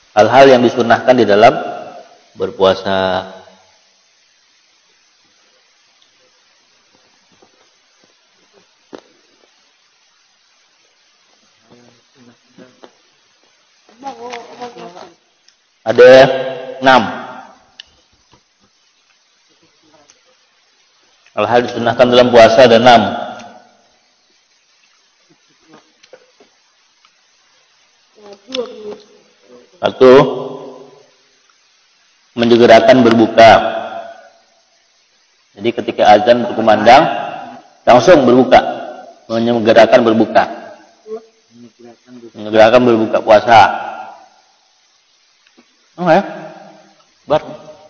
hal-hal yang disunahkan di dalam berpuasa. Ada 6 hal-hal disunahkan dalam puasa, ada 6. Satu, menyegerakan berbuka. Jadi ketika azan berkumandang langsung berbuka, menyegerakan berbuka, menyegerakan berbuka puasa. Ya, bar,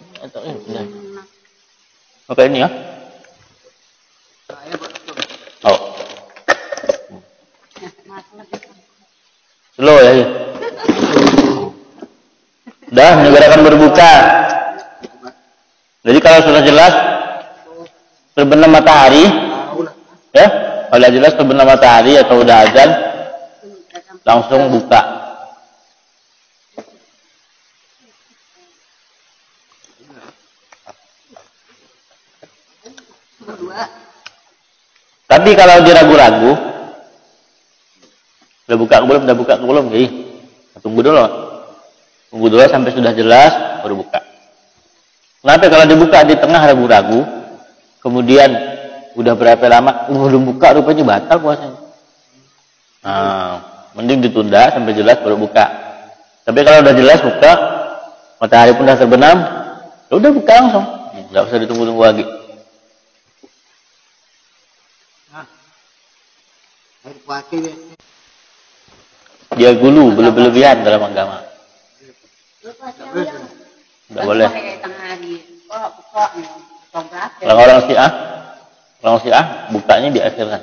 oke ini ya. Oh, slow ya. Dah menyegerakan berbuka. Jadi kalau sudah jelas terbenam matahari, ya, kalau jelas terbenam matahari atau udah azan, langsung buka. Tapi kalau dia ragu-ragu, udah buka belum, jadi tunggu dulu sampai sudah jelas baru buka. Kenapa kalau dibuka di tengah ragu-ragu, kemudian udah berapa lama belum buka, rupanya batal puasanya. Nah, mending ditunda sampai jelas baru buka. Tapi kalau udah jelas buka, matahari pun udah terbenam, ya udah buka langsung, nggak usah ditunggu-tunggu lagi. Dia gulu, berlebihan dalam agama. Tidak boleh. Kalau orang Syiah bukanya diakhirkan.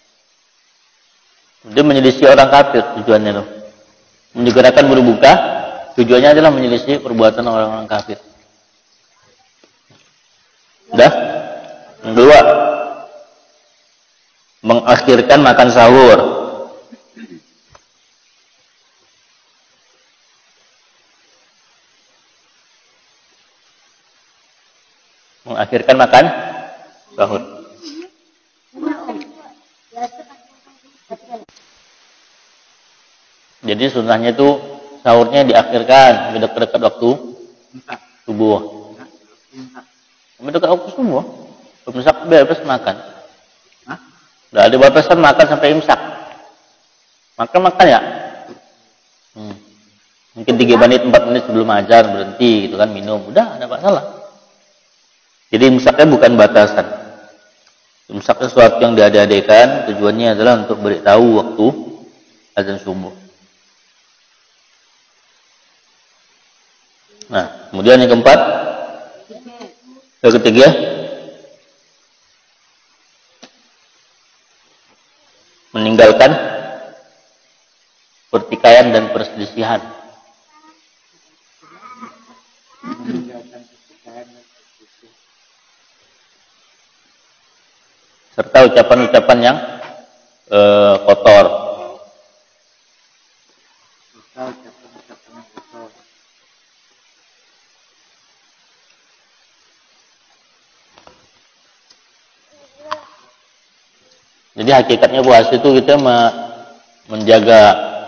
Dia menyelisih orang kafir tujuannya loh. Menyegerakan berbuka tujuannya adalah menyelisih perbuatan orang-orang kafir. Dah. Yang kedua, mengakhirkan makan sahur. Mengakhirkan makan sahur. Jadi sunnahnya itu sahurnya diakhirkan sampai dekat-dekat waktu subuh. Sampai dekat waktu subuh. Imsak bebas makan. Udah ada batasan makan sampai imsak. Makan ya. Mungkin 3 menit 4 menit sebelum azan berhenti gitu kan, minum. Udah, ada masalah. Jadi imsaknya bukan batasan. Imsak sesuatu yang diada-adakan, tujuannya adalah untuk beritahu waktu azan subuh. Nah, kemudian yang keempat, yang ketiga, meninggalkan pertikaian dan perselisihan. Serta ucapan-ucapan yang kotor. Jadi hakikatnya puasa itu kita menjaga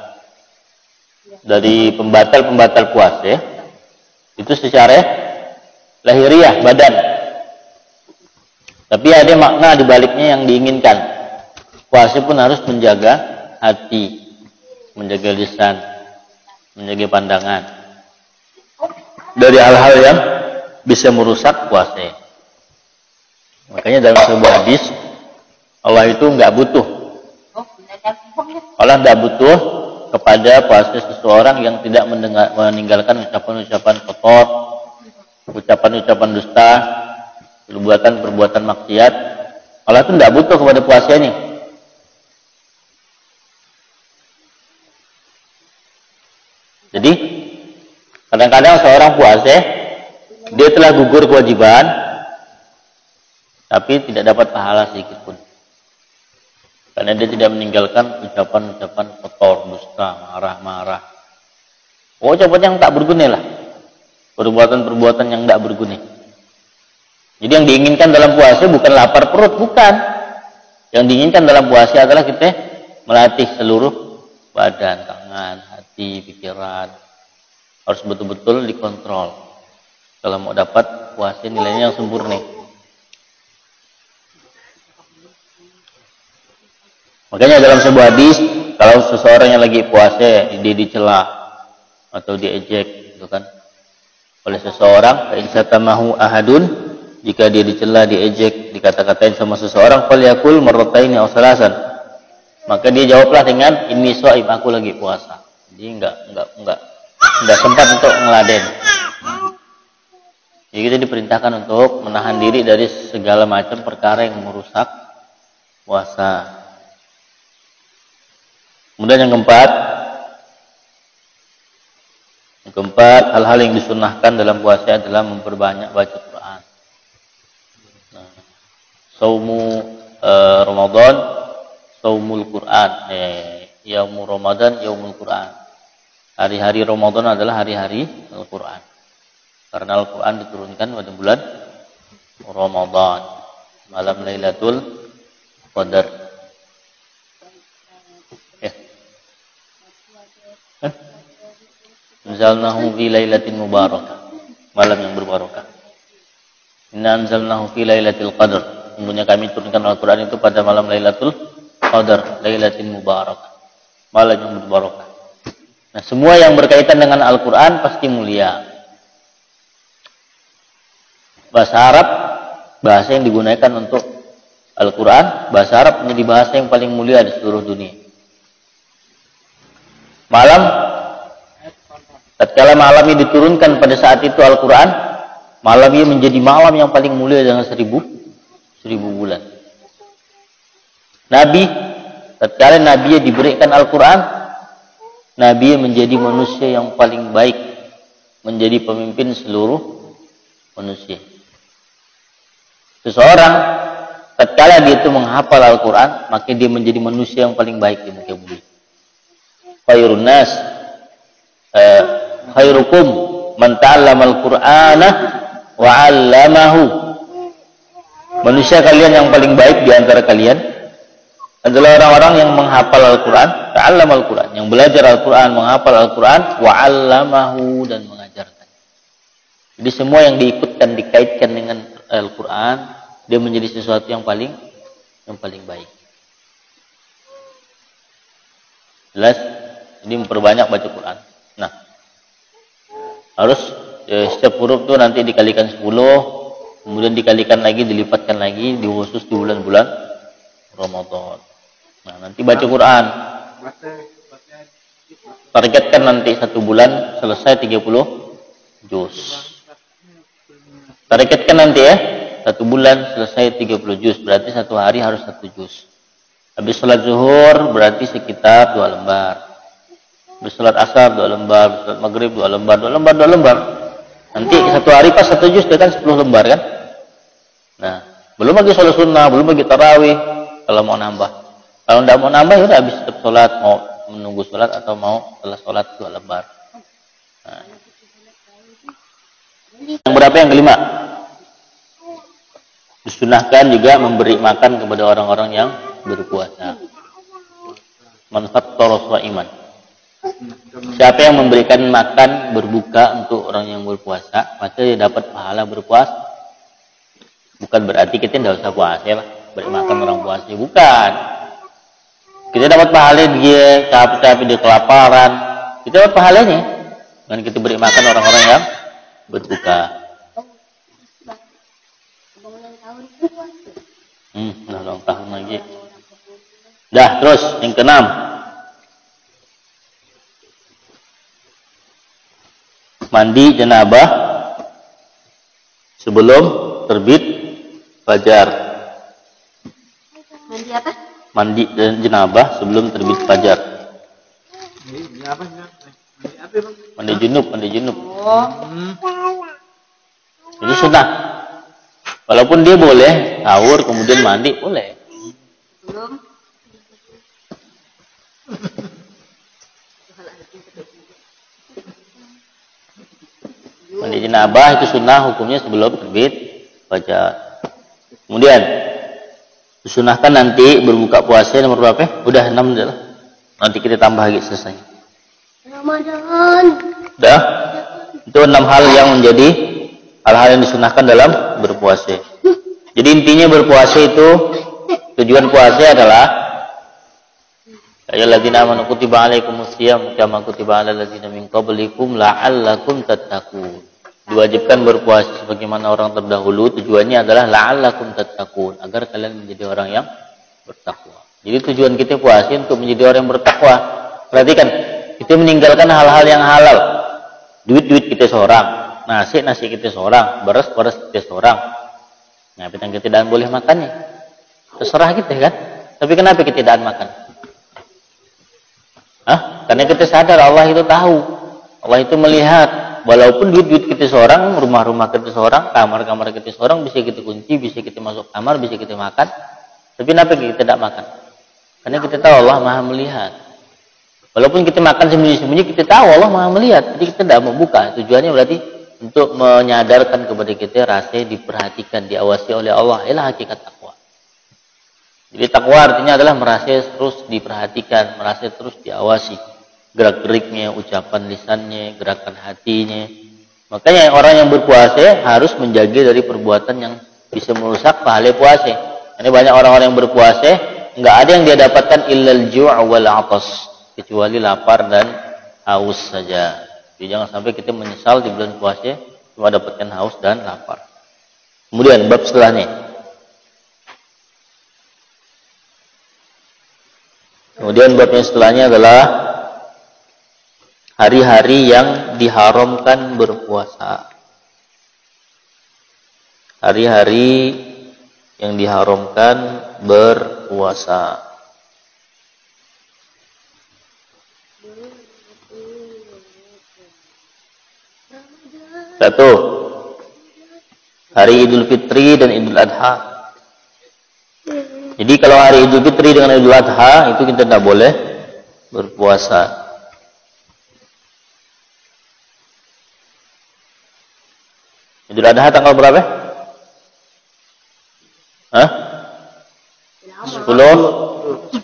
dari pembatal-pembatal puasa ya. Itu secara lahiriah badan. Tapi ada makna di baliknya yang diinginkan. Puasa pun harus menjaga hati, menjaga lisan, menjaga pandangan dari hal-hal yang bisa merusak puasa. Makanya dalam sebuah hadis, Allah itu nggak butuh. Allah nggak butuh kepada puasa seseorang yang tidak meninggalkan ucapan-ucapan kotor, ucapan-ucapan dusta, perbuatan-perbuatan maksiat. Allah itu nggak butuh kepada puasa ini. Jadi kadang-kadang seorang puasa dia telah gugur kewajiban, tapi tidak dapat pahala sedikit pun. Karena dia tidak meninggalkan ucapan-ucapan kotor, dusta, marah-marah. Oh, copot yang tak berguna lah. Perbuatan-perbuatan yang tak berguna. Jadi yang diinginkan dalam puasa bukan lapar perut, bukan. Yang diinginkan dalam puasa adalah kita melatih seluruh badan, tangan, hati, pikiran. Harus betul-betul dikontrol. Kalau mau dapat puasa nilainya yang sempurna. Makanya dalam sebuah hadis, kalau seseorang yang lagi puasa, dia dicela atau diejek, gitu kan, oleh seseorang, insatamahu ahadun, jika dia dicela, diejek, dikata-katain sama seseorang, falyakul marrataini aw salasan, maka dia jawablah dengan inni shaim, aku lagi puasa. Jadi enggak sempat untuk ngeladen. Jadi kita diperintahkan untuk menahan diri dari segala macam perkara yang merusak puasa. Kemudian yang keempat, hal-hal yang disunnahkan dalam puasa adalah memperbanyak baca Quran. Nah, saumu Ramadan, saumul Quran, yaumul Ramadan, yaumul Quran. Hari-hari Ramadan adalah hari-hari Al-Quran. Karena Al-Quran diturunkan pada bulan Ramadan, malam Lailatul Qadar. Anzalnahu fi lailatin mubarakah, malam yang berbarakah. Inna anzalnahu fi lailatul qadar, sungguhnya kami turunkan Al-Quran itu pada malam Lailatul Qadar, lailatin mubarakah, malam yang berbarakah. Nah, semua yang berkaitan dengan Al-Quran pasti mulia. Bahasa Arab, bahasa yang digunakan untuk Al-Quran, bahasa Arab menjadi bahasa yang paling mulia di seluruh dunia. Tatkala malam ini diturunkan pada saat itu Al-Quran, malam ini menjadi malam yang paling mulia dengan seribu bulan. Nabi, tatkala Nabi diberikan Al-Quran, Nabi menjadi manusia yang paling baik, menjadi pemimpin seluruh manusia. Seseorang, tatkala dia itu menghafal Al-Quran, maka dia menjadi manusia yang paling baik di muka bumi. Khairun nas, khairukum man ta'allama al-Qur'ana wa 'allamahu. Manusia kalian yang paling baik di antara kalian adalah orang-orang yang menghafal Al-Qur'an, ta'allama al-Qur'an, yang belajar Al-Qur'an, menghafal Al-Qur'an, wa 'allamahu, dan mengajarkan. Jadi semua yang dikaitkan dengan Al-Qur'an, dia menjadi sesuatu yang paling baik. Jelas? Jadi memperbanyak baca Quran. Nah, harus setiap huruf tuh nanti dikalikan 10, kemudian dikalikan lagi, dilipatkan lagi, khusus di bulan-bulan Ramadan. Nah, nanti baca Quran. Targetkan nanti 1 bulan selesai 30 juz. Targetkan nanti ya, 1 bulan selesai 30 juz, berarti 1 hari harus 1 juz. Habis sholat zuhur berarti sekitar 2 lembar. Habis sholat asar 2 lembar, habis sholat maghrib 2 lembar. Nanti 1 hari pas 1 juz itu kan 10 lembar kan? Nah, belum lagi sholat sunnah, belum lagi tarawih kalau mau nambah. Kalau tidak mau nambah ya udah habis setiap sholat, mau menunggu sholat atau mau setelah sholat 2 lembar. Nah. Yang berapa, yang kelima? Disunahkan juga memberi makan kepada orang-orang yang berpuasa. Man fattara sha'iman. Siapa yang memberikan makan berbuka untuk orang yang berpuasa, maka dia dapat pahala berpuasa. Bukan berarti kita tidak usah puasa lah, beri makan orang puasa, bukan. Kita dapat pahala, dia capek-capek, dia kelaparan, kita dapat pahalanya dengan kita beri makan orang-orang yang berbuka. Ulang tahun lagi. Dah, terus yang keenam. Mandi janabah sebelum terbit fajar. Mandi apa? Mandi janabah sebelum terbit fajar. Mandi junub. Oh. Itu sunnah. Walaupun dia boleh sahur kemudian mandi, boleh. Belum. Mandi janabah itu sunnah hukumnya sebelum terbit fajar. Kemudian disunahkan nanti berbuka puasa nomor berapa? Udah 6 dah. Nanti kita tambah lagi selesai. Ramadan. Udah. Itu 6 hal yang menjadi hal-hal yang disunahkan dalam berpuasa. Jadi intinya berpuasa itu tujuan puasa adalah ayyuhalladzina amanu kutiba alaikumusiyam kama kutiba alal ladzina min qablikum la'allakum tattaqun. Diwajibkan berpuasa sebagaimana orang terdahulu, tujuannya adalah la'allakum tattaqun, agar kalian menjadi orang yang bertakwa. Jadi tujuan kita puasa untuk menjadi orang yang bertakwa. Perhatikan, kita meninggalkan hal-hal yang halal. Duit kita seorang, nasi kita seorang, beras kita seorang. Nah, kita tidak boleh makannya. Terserah kita kan. Tapi kenapa kita tidak makan? Karena kita sadar Allah itu tahu. Allah itu melihat. Walaupun duit kita seorang, rumah kita seorang, kamar kita seorang, bisa kita kunci, bisa kita masuk kamar, bisa kita makan. Tapi kenapa kita tidak makan? Karena kita tahu Allah Maha melihat. Walaupun kita makan sembunyi-sembunyi, kita tahu Allah Maha melihat. Jadi kita tidak membuka. Tujuannya berarti untuk menyadarkan kepada kita rasa diperhatikan, diawasi oleh Allah. Inilah hakikat takwa. Jadi takwa artinya adalah merasa terus diperhatikan, merasa terus diawasi. Gerak-geriknya, ucapan lisannya, gerakan hatinya. Makanya orang yang berpuasa harus menjaga dari perbuatan yang bisa merusak pahala puasa. Ini banyak orang-orang yang berpuasa, nggak ada yang dia dapatkan illal ju' wal 'atas, kecuali lapar dan haus saja. Jadi jangan sampai kita menyesal di bulan puasa cuma dapatkan haus dan lapar. Kemudian bab setelahnya. Kemudian bab yang setelahnya adalah hari-hari yang diharamkan berpuasa. Hari-hari yang diharamkan berpuasa. Satu, hari Idul Fitri dan Idul Adha. Jadi kalau hari Idul Fitri dengan Idul Adha itu kita tidak boleh berpuasa. Idul Adha tanggal berapa? 10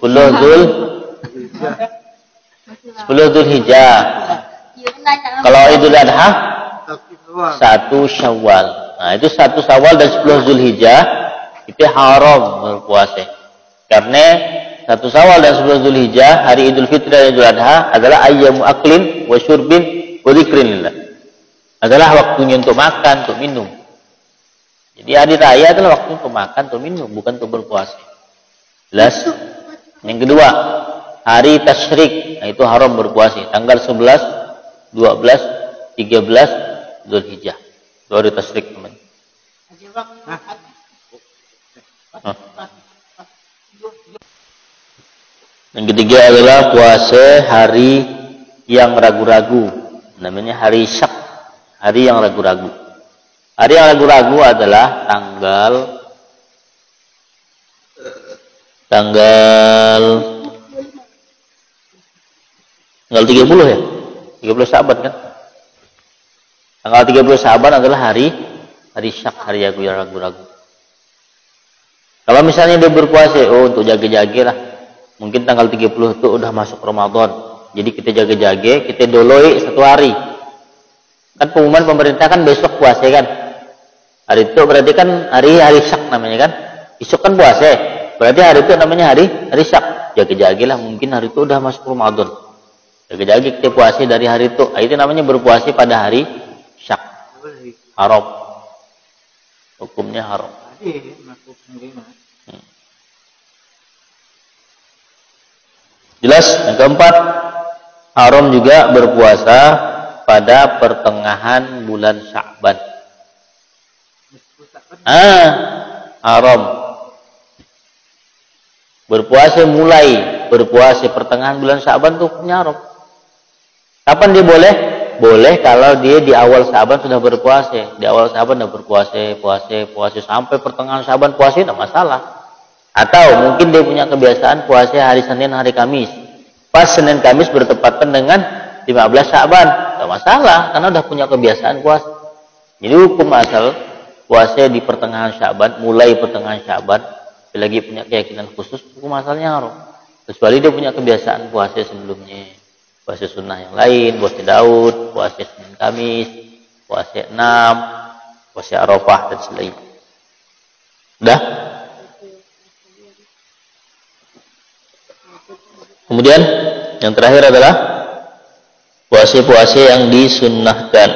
Dzulhijjah. Kalau Idul Adha 1 Syawal. Nah, itu 1 Syawal dan 10 Dzulhijjah itu haram berpuasa. Karena 1 Syawal dan 10 Dzulhijjah, hari Idul Fitri dan Idul Adha adalah ayyamu aklin wa syurbin wa dzikrillah. Adalah waktunya untuk makan, untuk minum. Jadi hari raya adalah waktu untuk makan, untuk minum, bukan untuk berpuasa. Jelas? Yang kedua, hari tasyrik, nah itu haram berpuasa. Tanggal 11, 12, 13 Dzulhijjah. Itu hari tasyrik teman. Yang ketiga adalah puasa hari yang ragu-ragu. Namanya hari syak. Hari yang ragu-ragu. Hari yang ragu-ragu adalah tanggal 30 ya? 30 Syaban kan? Tanggal 30 Syaban adalah hari syak, hari yang ragu-ragu. Kalau misalnya dia berpuasa, untuk jaga-jaga lah. Mungkin tanggal 30 itu udah masuk Ramadan. Jadi kita jaga-jaga, kita doloi 1 hari. Kan pengumuman pemerintah kan besok puasa kan. Hari itu berarti kan hari syak namanya kan. Besok kan puasa. Berarti hari itu namanya hari syak. Jaga-jagalah, mungkin hari itu udah masuk Ramadan. Jaga-jaga kita puasa dari hari itu. Itu namanya berpuasa pada hari syak. Haram. Hukumnya haram. Jelas? Yang keempat, haram juga berpuasa pada pertengahan bulan Sya'ban. Haram. Berpuasa pertengahan bulan Sya'ban tuh hukumnya haram. Kapan dia boleh? Boleh kalau dia di awal Sya'ban sudah berpuasa. Di awal Sya'ban sudah puasa sampai pertengahan Sya'ban puasa tidak masalah. Atau mungkin dia punya kebiasaan puasa hari Senin, hari Kamis. Pas Senin Kamis bertepatan dengan 15 Sya'ban, tidak masalah karena udah punya kebiasaan puasa. Jadi hukum asal puasa di pertengahan Sya'ban, mulai pertengahan Sya'ban, lagi punya keyakinan khusus, hukum asalnya haram. Kecuali dia punya kebiasaan puasa sebelumnya. Puasa sunnah yang lain, puasa Daud, puasa Senin Kamis, puasa 6, puasa Arafah dan selain. Udah? Kemudian yang terakhir adalah puasa-puasa yang disunnahkan.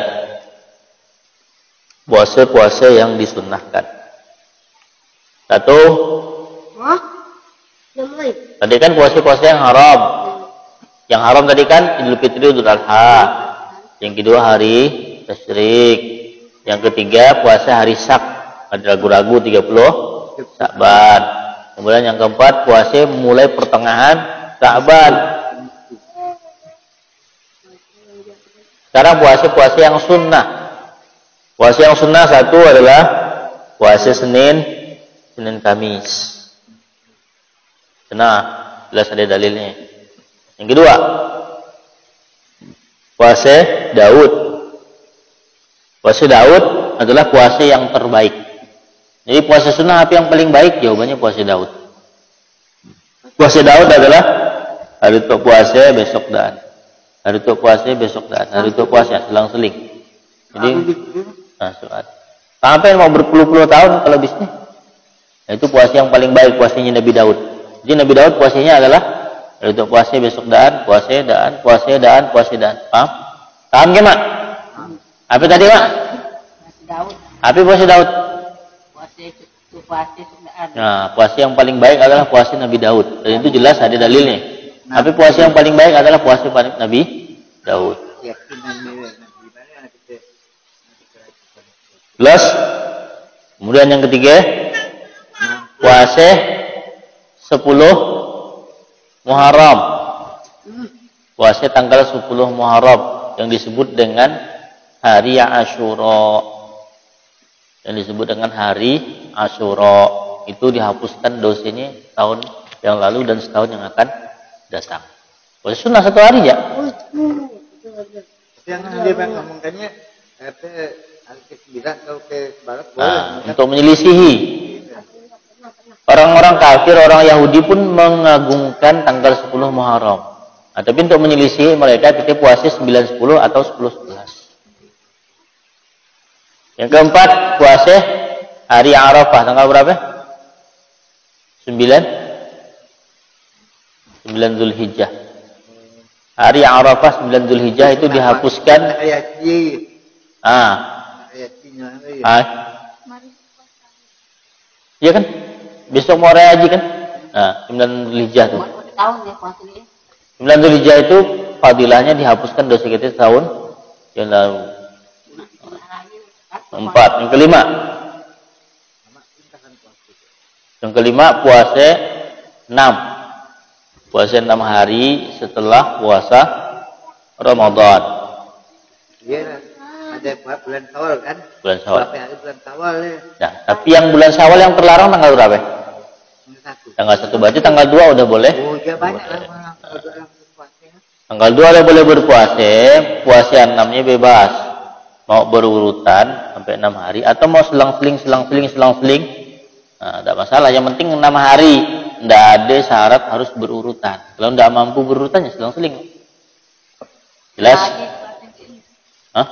Puasa-puasa yang disunnahkan. Satu. Tadi kan puasa-puasa yang haram. Yang haram tadi kan Idul Fitri, Idul Adha. Yang kedua hari Tasyrik. Yang ketiga puasa hari Syak. Ada ragu-ragu 30 Sya'ban. Kemudian yang keempat puasa mulai pertengahan Sya'ban. Sekarang puasa-puasa yang sunnah. Puasa yang sunnah satu adalah puasa Senin Kamis. Nah, jelas ada dalilnya. Yang kedua, puasa Daud. Puasa Daud adalah puasa yang terbaik. Jadi puasa sunnah apa yang paling baik? Jawabannya puasa Daud. Puasa Daud adalah hari itu puasa besok dan hari itu puasa besok dan hari itu puasa selang-seling. Jadi sampai mau berpuluh-puluh tahun kalau bisnis. Nah, itu puasa yang paling baik, puasanya Nabi Daud. Jadi Nabi Daud puasanya adalah hari itu puasa besok dan puasa dan puasa dan puasa dan. Paham? Paham ke, Mak? Apa tadi, Mak? Daud. Apa puasa Daud? Puasa sunnah. Nah, puasa yang paling baik adalah puasa Nabi Daud. Dan itu jelas ada dalilnya. Tapi puasa yang paling baik adalah puasa Nabi Daud. Jelas? Kemudian yang ketiga, puasa 10 Muharram. Puasa tanggal 10 Muharram yang disebut dengan hari Asyura. Yang disebut dengan hari Asyura itu dihapuskan dosanya tahun yang lalu dan setahun yang akan datang. Puasa sunnah satu hari ya. Yang dia ngomongkannya hari ke-9 atau ke-11 boleh. Untuk menyelisihi orang-orang kafir, orang Yahudi pun mengagungkan tanggal 10 Muharram. Nah, tapi untuk menyelisihi mereka kita puasa 9, 10 atau 10, 11. Yang keempat, puasa hari Arafah. Tanggal berapa? 9 Zulhijjah. Hari Arafah 9 Zulhijjah itu dihapuskan. Iya kan? Besok mau raya haji kan? Nah, 9 Zulhijjah tuh. 9 Zulhijjah itu fadilahnya dihapuskan dosa kita tahun yang lalu. 4. Yang kelima. Yang kelima puasa 6. Puasa 6 hari setelah puasa Ramadan. Iya, ada bulan Syawal kan? Bulan Syawal. Bulan Syawal ya. Nah, tapi yang bulan Syawal yang terlarang tanggal berapa? Tanggal 1. Berarti tanggal 2 udah boleh. Oh, iya banyak lah. Tanggal 2 udah boleh berpuasa. Puasa 6-nya bebas. Mau berurutan sampai 6 hari atau mau selang-seling. Nah, tidak masalah. Yang penting 6 hari. Tidak ada syarat harus berurutan. Kalau tidak mampu berurutan ya selang-seling. Jelas? Hah?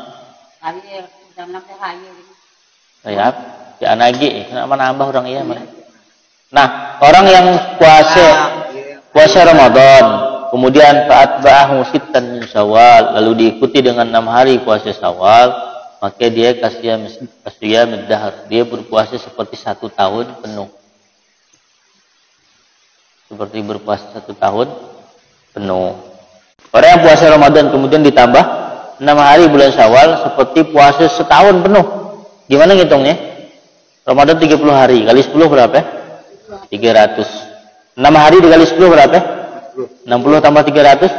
Ya, ya anagi. Kenapa nambah orang iya? Nah, orang yang puasa Ramadan, kemudian fa'atba'ahu sittan min Syawal, lalu diikuti dengan 6 hari puasa Syawal, maka dia kasiyam ad-dahr. Dia berpuasa seperti 1 tahun penuh. Seperti berpuasa 1 tahun penuh. Orang yang puasa Ramadan kemudian ditambah 6 hari bulan Syawal seperti puasa setahun penuh. Gimana ngitungnya? Ramadan 30 hari kali 10 berapa? 300. 6 hari dikali 10 berapa? 60 tambah 300?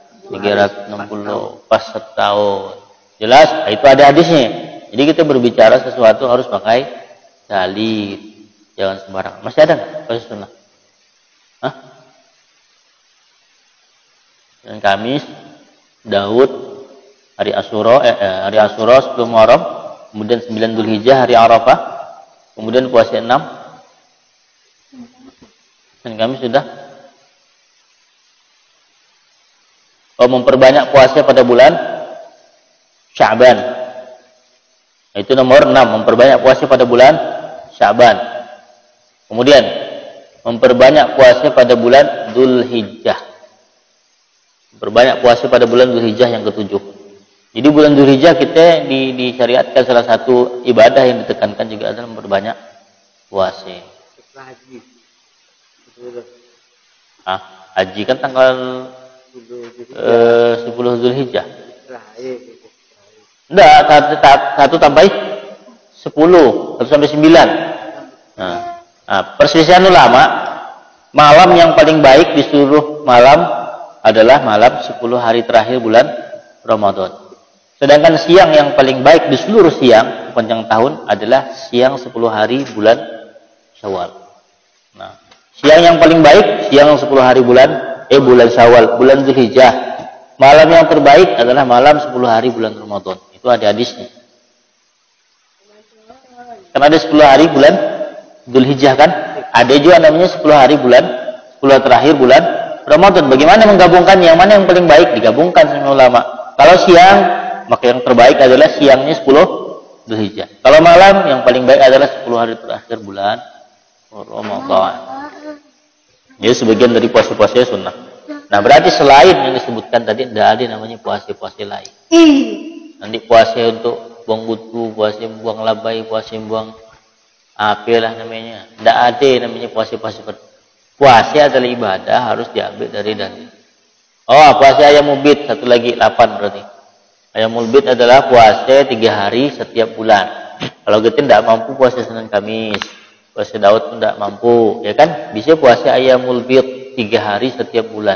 360 pas setahun. Jelas? Nah, itu ada hadisnya. Jadi kita berbicara sesuatu harus pakai dalil. Jangan sembarangan. Masih ada nggak puasa sunnah? Hah? Dan Kamis, Daud, hari Asyura 10 Muharram, kemudian 9 Dzulhijjah hari Arafah, kemudian puasa 6 dan kami sudah memperbanyak puasa pada bulan Sya'ban. Itu nomor 6, memperbanyak puasa pada bulan Sya'ban. Kemudian memperbanyak puasa pada bulan Dzulhijjah. Memperbanyak puasa pada bulan Dzulhijjah yang ketujuh. Jadi bulan Dzulhijjah kita disyariatkan salah satu ibadah yang ditekankan juga adalah memperbanyak puasa. Haji kan tanggal 10 Dzulhijjah. Enggak, satu tambah 10, 1 sampai 9. Perselisihan ulama, malam yang paling baik di seluruh malam adalah malam 10 hari terakhir bulan Ramadan. Sedangkan siang yang paling baik di seluruh siang sepanjang tahun adalah siang 10 hari bulan Syawal. Nah, siang yang paling baik siang 10 hari bulan Syawal, bulan Dzulhijjah. Malam yang terbaik adalah malam 10 hari bulan Ramadan. Itu ada hadisnya. Kan ada 10 hari bulan Dzulhijjah kan? Ada juga namanya 10 hari bulan 10 terakhir bulan Ramadan. Bagaimana menggabungkan yang mana yang paling baik? Digabungkan sama ulama. Kalau siang, maka yang terbaik adalah siangnya 10 Dzulhijjah. Kalau malam, yang paling baik adalah 10 hari terakhir bulan Ramadan. Jadi sebagian dari puasa-puasa sunnah. Nah, berarti selain yang disebutkan tadi, tidak ada namanya puasa-puasa lain. Nanti puasa untuk buang wudu, puasa buang labai, puasa buang apalah namanya. Tidak ada namanya puasa-puasa. Puasa adalah ibadah, harus diambil dari dalil. Oh, puasa ayamul bid, satu lagi 8 berarti. Ayamul bid adalah puasa 3 hari setiap bulan. Kalau kita tidak mampu puasa Senin Kamis, puasa Daud pun tidak mampu, ya kan? Bisa puasa ayamul bid 3 hari setiap bulan.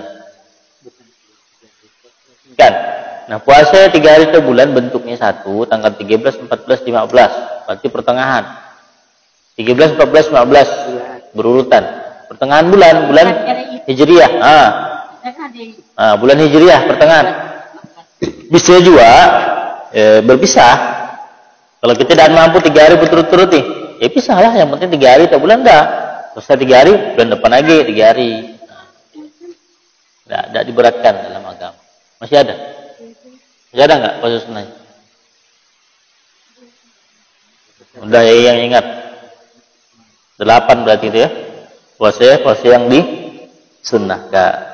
Kan? Nah, puasa 3 hari setiap bulan bentuknya satu, tanggal 13, 14, 15. Berarti pertengahan. 13, 14, 15 berurutan. Pertengahan bulan Hijriah. Bulan Hijriah pertengahan. Bisa juga berpisah. Kalau kita tidak mampu 3 hari berturut-turut nih, ya pisahlah. Yang penting 3 hari tiap bulan dah. Selesai 3 hari, bulan depan lagi 3 hari. Tidak diberatkan dalam agama. Masih ada? Masih ada nggak puasa sunnah? Udah yang ingat. 8 berarti itu ya. Puasa yang disunnahkan.